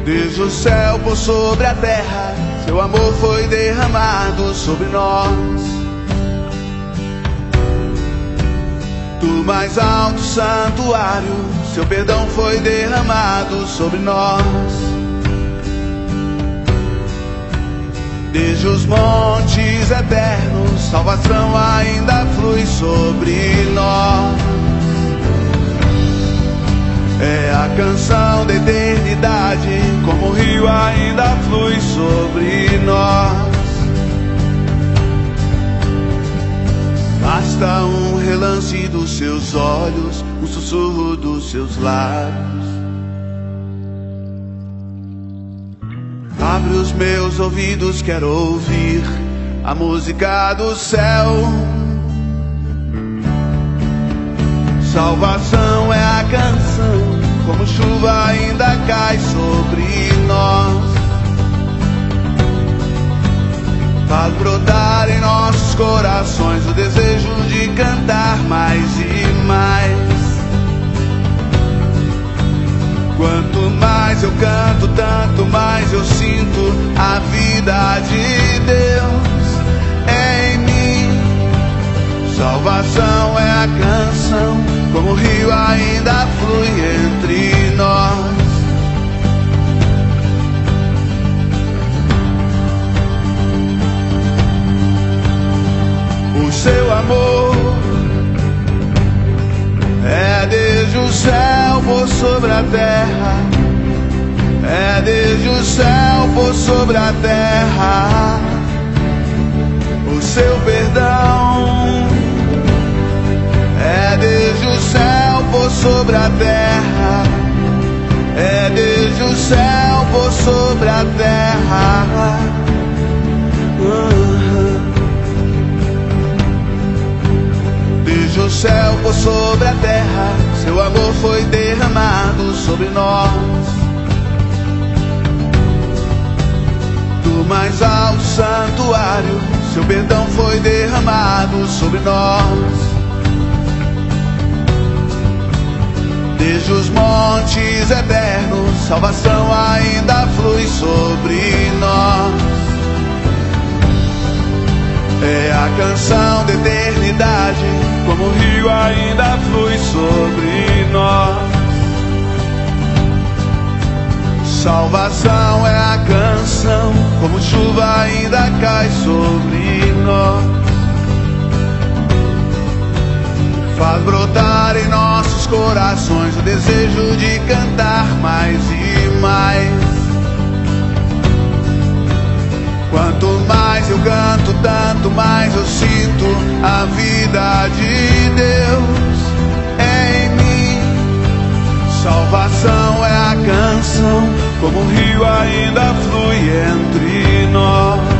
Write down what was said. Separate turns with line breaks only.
Desde o céu por sobre a terra, seu amor foi derramado sobre nós. Do mais alto santuário, seu perdão foi derramado sobre nós. Desde os montes eternos, salvação ainda flui sobre nós. É a canção da eternidade, como o rio ainda flui sobre nós. Basta um relance dos seus olhos, um sussurro dos seus lábios. Abre os meus ouvidos, quero ouvir a música do céu. Salvação é a canção, como chuva ainda cai sobre nós. Faz brotar em nossos corações o desejo de cantar mais e mais. Quanto mais eu canto, tanto mais eu sinto a vida de Deus é em mim. Salvação é a canção, como o rio ainda flui entre nós. O seu amor é desde o céu por sobre a terra, é desde o céu por sobre a terra. O seu perdão é desde o céu por sobre a terra, é desde o céu por sobre a terra. Desde o céu por sobre a terra, seu amor foi derramado sobre nós. Do mais alto santuário, seu perdão foi derramado sobre nós. Desde os montes eternos, salvação ainda flui sobre nós. É a canção da eternidade, como o rio ainda flui sobre nós. Salvação é a canção, como chuva ainda cai sobre nós. Faz brotar em nossos corações o desejo de cantar mais e mais. Quanto mais eu canto, tanto mais eu sinto a vida de Deus é em mim. Salvação é a canção, como o rio ainda flui entre nós.